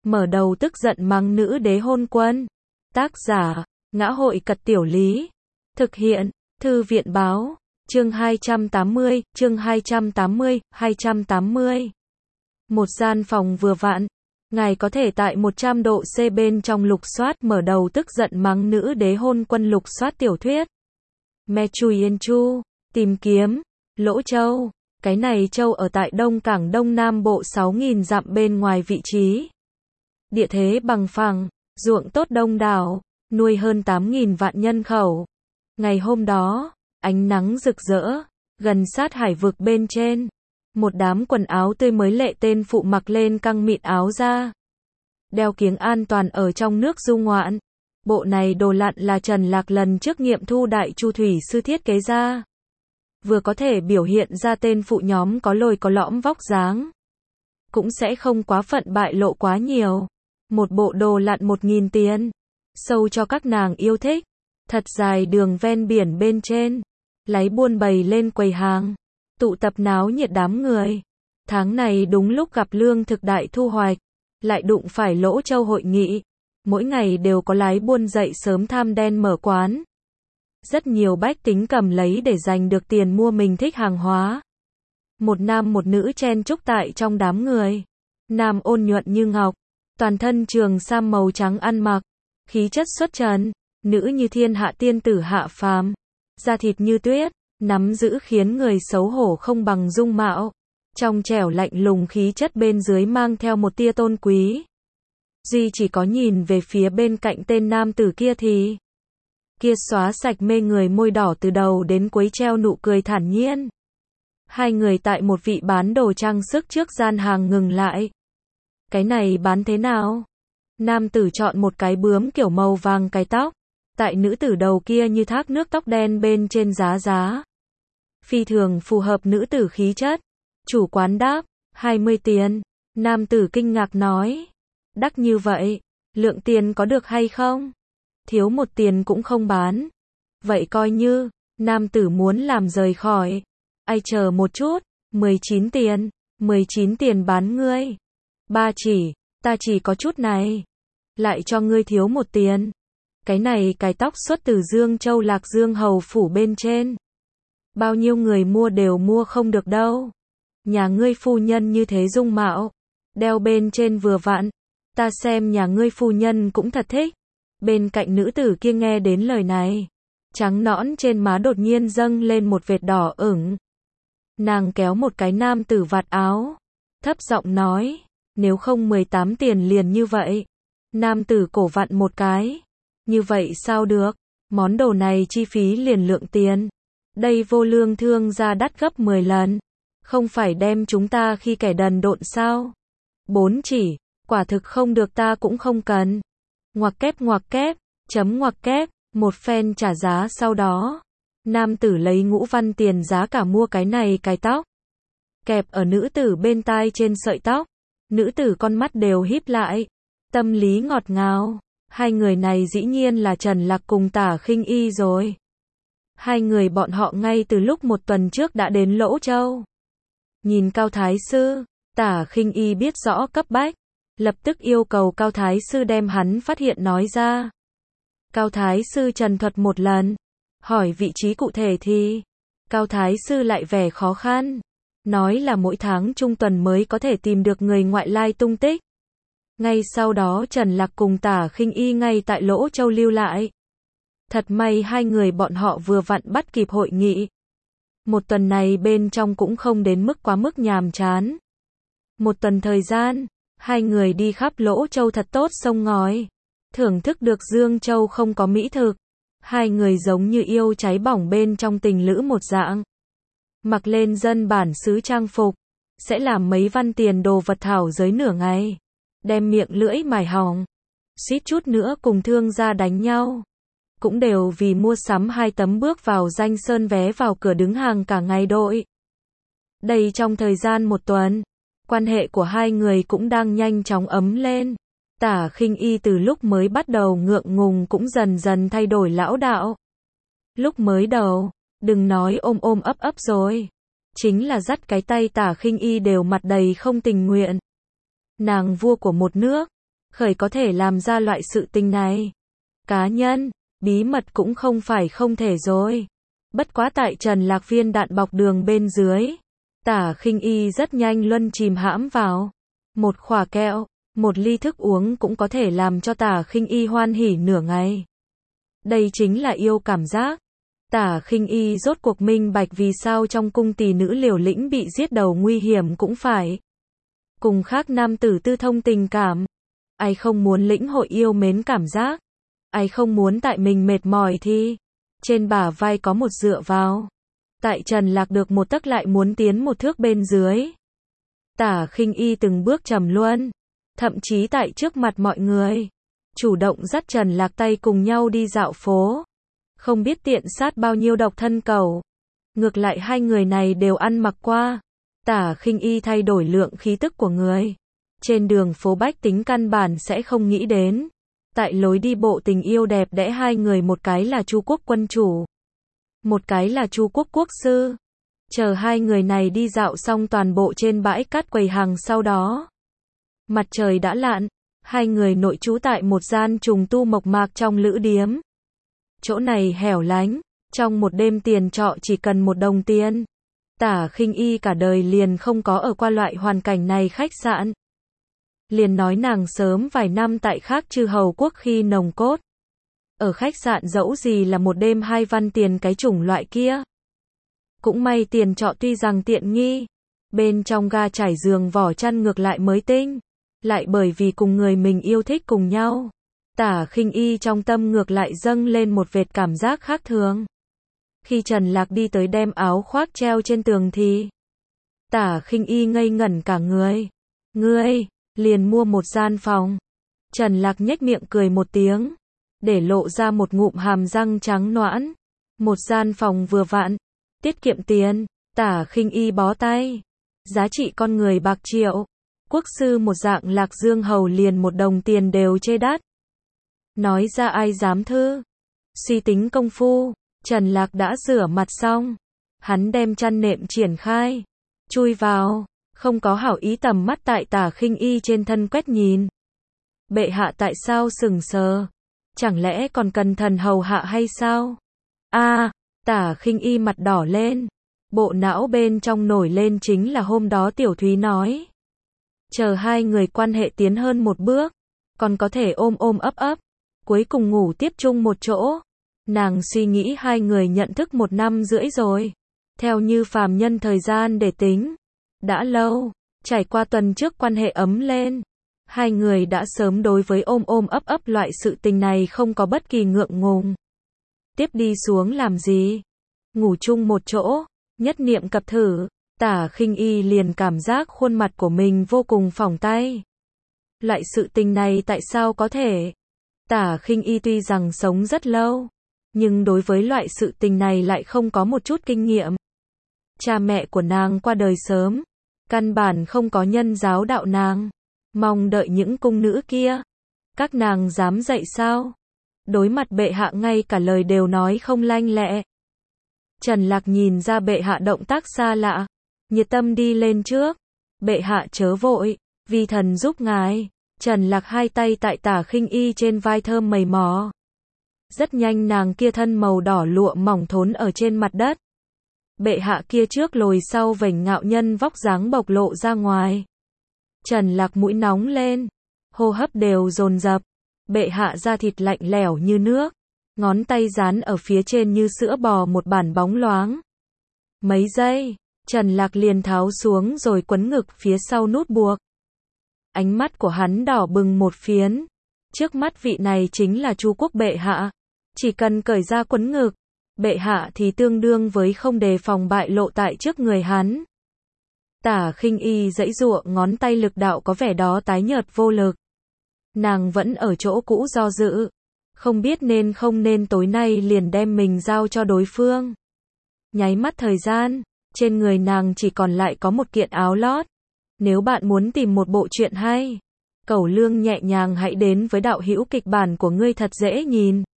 mở đầu tức giận mắng nữ đế hôn quân. Tác giả, Ngã hội Cật Tiểu Lý. Thực hiện, Thư viện Báo. Chương 280, chương 280. Một gian phòng vừa vặn. Ngài có thể tại 100 độ C bên trong lục soát mở đầu tức giận mắng nữ đế hôn quân lục soát tiểu thuyết. Me Chui Yên Chu, tìm kiếm, Lỗ Châu. Cái này châu ở tại Đông Cảng Đông Nam Bộ 6.000 dặm bên ngoài vị trí. Địa thế bằng phẳng, ruộng tốt đông đảo, nuôi hơn 8.000 vạn nhân khẩu. Ngày hôm đó, ánh nắng rực rỡ, gần sát hải vực bên trên. Một đám quần áo tươi mới lệ tên phụ mặc lên căng mịn áo da. Đeo kiếng an toàn ở trong nước du ngoạn. Bộ này đồ lặn là Trần Lạc lần trước nghiệm thu đại chu thủy sư thiết kế ra. Vừa có thể biểu hiện ra tên phụ nhóm có lồi có lõm vóc dáng. Cũng sẽ không quá phận bại lộ quá nhiều. Một bộ đồ lặn 1.000 tiền. Sâu cho các nàng yêu thích. Thật dài đường ven biển bên trên. Láy buôn bày lên quầy hàng. Tụ tập náo nhiệt đám người. Tháng này đúng lúc gặp lương thực đại thu hoạch. Lại đụng phải Lỗ Châu hội nghị. Mỗi ngày đều có lái buôn dậy sớm tham đen mở quán. Rất nhiều bách tính cầm lấy để giành được tiền mua mình thích hàng hóa. Một nam một nữ chen chúc tại trong đám người. Nam ôn nhuận như ngọc. Toàn thân trường sam màu trắng ăn mặc. Khí chất xuất trần. Nữ như thiên hạ tiên tử hạ phàm. Da thịt như tuyết. Nắm giữ khiến người xấu hổ không bằng dung mạo. Trong trẻo lạnh lùng khí chất bên dưới mang theo một tia tôn quý. Duy chỉ có nhìn về phía bên cạnh tên nam tử kia thì kia xóa sạch mê người môi đỏ từ đầu đến cuối treo nụ cười thản nhiên. Hai người tại một vị bán đồ trang sức trước gian hàng ngừng lại. Cái này bán thế nào? Nam tử chọn một cái bướm kiểu màu vàng cái tóc. Tại nữ tử đầu kia như thác nước tóc đen bên trên giá. Phi thường phù hợp nữ tử khí chất. Chủ quán đáp, 20 tiền. Nam tử kinh ngạc nói. Đắt như vậy, lượng tiền có được hay không? Thiếu 1 tiền cũng không bán. Vậy coi như, nam tử muốn làm rời khỏi. Ai chờ một chút, 19 tiền. 19 tiền bán ngươi. Ta chỉ có chút này. Lại cho ngươi thiếu 1 tiền. Cái này cái tóc xuất từ Dương Châu Lạc Dương hầu phủ bên trên. Bao nhiêu người mua đều mua không được đâu. Nhà ngươi phu nhân như thế dung mạo. Đeo bên trên vừa vặn. Ta xem nhà ngươi phu nhân cũng thật thích. Bên cạnh nữ tử kia nghe đến lời này. Trắng nõn trên má đột nhiên dâng lên một vệt đỏ ửng. Nàng kéo một cái nam tử vạt áo. Thấp giọng nói. Nếu không 18 tiền liền như vậy. Nam tử cổ vặn một cái. Như vậy sao được? Món đồ này chi phí liền lượng tiền. Đây vô lương thương gia đắt gấp 10 lần. Không phải đem chúng ta khi kẻ đần độn sao? 4 chỉ. Quả thực không được ta cũng không cần. Ngoặc kép, chấm ngoặc kép, một phen trả giá sau đó. Nam tử lấy ngũ văn tiền giá cả mua cái này cái tóc. Kẹp ở nữ tử bên tai trên sợi tóc. Nữ tử con mắt đều híp lại. Tâm lý ngọt ngào. Hai người này dĩ nhiên là Trần Lạc cùng Tả Khinh Y rồi. Hai người bọn họ ngay từ lúc 1 tuần trước đã đến Lỗ Châu. Nhìn Cao Thái Sư, Tả Khinh Y biết rõ cấp bách. Lập tức yêu cầu Cao Thái Sư đem hắn phát hiện nói ra. Cao Thái Sư trần thuật một lần. Hỏi vị trí cụ thể thì Cao Thái Sư lại vẻ khó khăn. Nói là mỗi tháng trung tuần mới có thể tìm được người ngoại lai tung tích. Ngay sau đó Trần Lạc cùng Tả Khinh Y ngay tại Lỗ Châu lưu lại. Thật may hai người bọn họ vừa vặn bắt kịp hội nghị. 1 tuần này bên trong cũng không đến mức quá mức nhàm chán. 1 tuần thời gian, hai người đi khắp Lỗ Châu thật tốt sông ngói. Thưởng thức được Dương Châu không có mỹ thực. Hai người giống như yêu cháy bỏng bên trong tình lữ một dạng. Mặc lên dân bản xứ trang phục. Sẽ làm mấy văn tiền đồ vật thảo giới nửa ngày. Đem miệng lưỡi mài hỏng. Suýt chút nữa cùng thương gia đánh nhau. Cũng đều vì mua sắm 2 tấm bước vào danh sơn vé vào cửa đứng hàng cả ngày đội. Đây trong thời gian 1 tuần. Quan hệ của hai người cũng đang nhanh chóng ấm lên. Tả Khinh Y từ lúc mới bắt đầu ngượng ngùng cũng dần dần thay đổi lão đạo. Lúc mới đầu, đừng nói ôm ấp rồi. Chính là dắt cái tay Tả Khinh Y đều mặt đầy không tình nguyện. Nàng vua của một nước, khởi có thể làm ra loại sự tình này. Cá nhân, bí mật cũng không phải không thể rồi. Bất quá tại Trần Lạc viên đạn bọc đường bên dưới, Tả Khinh Y rất nhanh luân chìm hãm vào. Một khỏa kẹo, một ly thức uống cũng có thể làm cho Tả Khinh Y hoan hỉ nửa ngày. Đây chính là yêu cảm giác. Tả Khinh Y rốt cuộc minh bạch vì sao trong cung tỷ nữ liều lĩnh bị giết đầu nguy hiểm cũng phải cùng khác nam tử tư thông tình cảm. Ai không muốn lĩnh hội yêu mến cảm giác? Ai không muốn tại mình mệt mỏi thì trên bả vai có một dựa vào. Tại Trần Lạc được một tấc lại muốn tiến một thước bên dưới. Tả Khinh Y từng bước trầm luân, thậm chí tại trước mặt mọi người, chủ động dắt Trần Lạc tay cùng nhau đi dạo phố. Không biết tiện sát bao nhiêu độc thân cầu. Ngược lại hai người này đều ăn mặc qua. Tả Khinh Y thay đổi lượng khí tức của người. Trên đường phố bách tính căn bản sẽ không nghĩ đến. Tại lối đi bộ tình yêu đẹp đẽ hai người, một cái là Chu Quốc quân chủ, một cái là Chu Quốc quốc sư. Chờ hai người này đi dạo xong toàn bộ trên bãi cát quầy hàng, sau đó mặt trời đã lặn, hai người nội trú tại một gian trùng tu mộc mạc trong lữ điếm. Chỗ này hẻo lánh, trong một đêm tiền trọ chỉ cần 1 đồng tiền. Tả Khinh Y cả đời liền không có ở qua loại hoàn cảnh này khách sạn. Liền nói nàng sớm vài năm tại khác chư hầu quốc khi nồng cốt. Ở khách sạn dẫu gì là 1 đêm 2 văn tiền cái chủng loại kia. Cũng may tiền trọ tuy rằng tiện nghi, bên trong ga trải giường vỏ chăn ngược lại mới tinh. Lại bởi vì cùng người mình yêu thích cùng nhau, Tả Khinh Y trong tâm ngược lại dâng lên một vệt cảm giác khác thường. Khi Trần Lạc đi tới đem áo khoác treo trên tường thì Tả Khinh Y ngây ngẩn cả người. Ngươi, liền mua một gian phòng. Trần Lạc nhếch miệng cười một tiếng, để lộ ra một ngụm hàm răng trắng nõn. Một gian phòng vừa vặn, tiết kiệm tiền. Tả Khinh Y bó tay. Giá trị con người bạc triệu. Quốc sư một dạng Lạc Dương hầu liền 1 đồng tiền đều chê đắt. Nói ra ai dám thư. Suy tính công phu, Trần Lạc đã rửa mặt xong. Hắn đem chăn nệm triển khai, chui vào, không có hảo ý tầm mắt tại Tả Khinh Y trên thân quét nhìn. Bệ hạ tại sao sững sờ? Chẳng lẽ còn cần thần hầu hạ hay sao? Tả Khinh Y mặt đỏ lên. Bộ não bên trong nổi lên chính là hôm đó Tiểu Thúy nói. Chờ hai người quan hệ tiến hơn một bước, còn có thể ôm ôm ấp ấp, cuối cùng ngủ tiếp chung một chỗ. Nàng suy nghĩ hai người nhận thức 1 năm rưỡi rồi. Theo như phàm nhân thời gian để tính, đã lâu, trải qua tuần trước quan hệ ấm lên. Hai người đã sớm đối với ôm ôm ấp ấp loại sự tình này không có bất kỳ ngượng ngùng. Tiếp đi xuống làm gì? Ngủ chung một chỗ, nhất niệm cập thử. Tả Khinh Y liền cảm giác khuôn mặt của mình vô cùng phỏng tay. Loại sự tình này tại sao có thể? Tả Khinh Y tuy rằng sống rất lâu, nhưng đối với loại sự tình này lại không có một chút kinh nghiệm. Cha mẹ của nàng qua đời sớm, căn bản không có nhân giáo đạo nàng. Mong đợi những cung nữ kia, các nàng dám dạy sao? Đối mặt bệ hạ ngay cả lời đều nói không lanh lẹ. Trần Lạc nhìn ra bệ hạ động tác xa lạ, nhiệt tâm đi lên trước. Bệ hạ chớ vội, vi thần giúp ngài. Trần Lạc hai tay tại Tả Khinh Y trên vai thơm mầy mò. Rất nhanh nàng kia thân màu đỏ lụa mỏng thốn ở trên mặt đất. Bệ hạ kia trước lồi sau vểnh ngạo nhân vóc dáng bộc lộ ra ngoài. Trần Lạc mũi nóng lên, hô hấp đều dồn dập. Bệ hạ da thịt lạnh lẽo như nước, ngón tay dán ở phía trên như sữa bò một bản bóng loáng. Mấy giây, Trần Lạc liền tháo xuống rồi quấn ngực phía sau nút buộc. Ánh mắt của hắn đỏ bừng một phiến. Trước mắt vị này chính là Chu Quốc bệ hạ. Chỉ cần cởi ra quấn ngực, bệ hạ thì tương đương với không đề phòng bại lộ tại trước người hắn. Tả Khinh Y giãy giụa, ngón tay lực đạo có vẻ đó tái nhợt vô lực. Nàng vẫn ở chỗ cũ do dự, không biết nên không nên tối nay liền đem mình giao cho đối phương. Nháy mắt thời gian, trên người nàng chỉ còn lại có một kiện áo lót. Nếu bạn muốn tìm một bộ truyện hay, cẩu lương nhẹ nhàng hãy đến với đạo hữu kịch bản của ngươi thật dễ nhìn.